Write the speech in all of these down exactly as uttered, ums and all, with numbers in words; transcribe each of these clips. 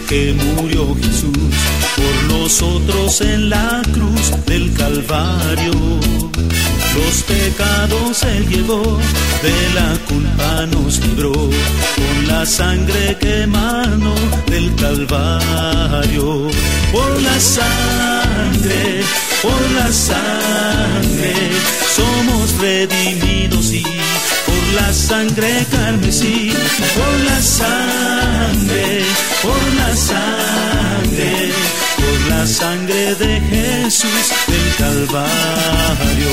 que murió Jesús por nosotros en la cruz del Calvario. Los pecados Él llevó, de la culpa nos libró, con la sangre que emanó del Calvario. Por la sangre, por la sangre, somos redimidos y por la sangre carmesí, por la sangre, por la sangre, por la sangre de Jesús del Calvario.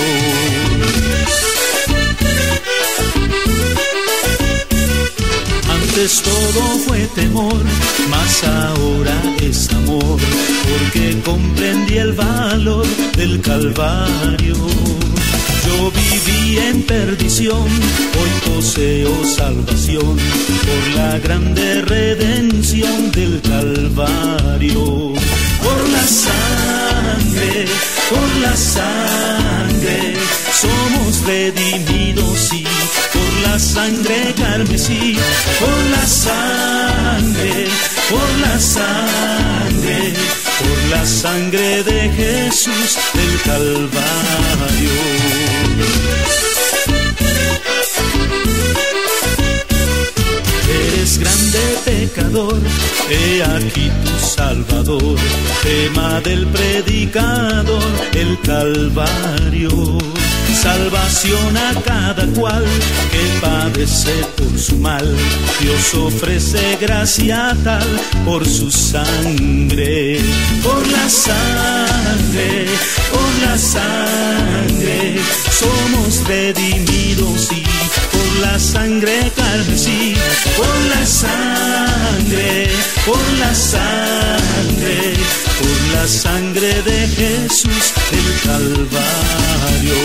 Antes todo fue temor, mas ahora es amor, porque comprendí el valor del Calvario. Yo viví en perdición, hoy poseo salvación, por la grande redención del Calvario. Por la sangre, por la sangre, somos redimidos y por la sangre carmesí, por la sangre, por la sangre, por la sangre de Jesús del Calvario. Eres grande pecador, he aquí tu Salvador, tema del predicador, el Calvario. Salvación a cada cual que padece por su mal, Dios ofrece gracia tal por su sangre. Por la sangre, por la sangre, somos redimidos y por la sangre carmesí, por la sangre, por la sangre, por la sangre de Jesús del Calvario.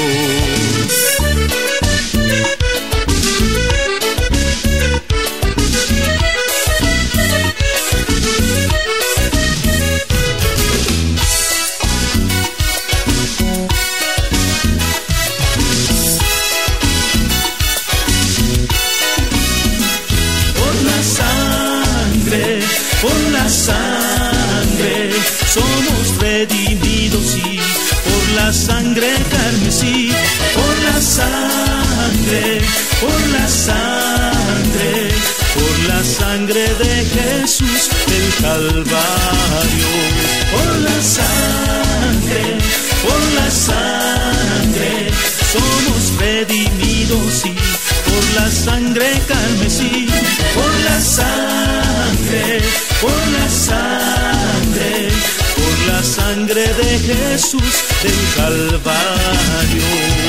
Por la sangre, somos redimidos y por la sangre carmesí, por la sangre, por la sangre, por la sangre de Jesús del Calvario. Por la sangre, por la sangre, somos redimidos y por la sangre carmesí, por la sangre, por la sangre, por la sangre de Jesús del Calvario.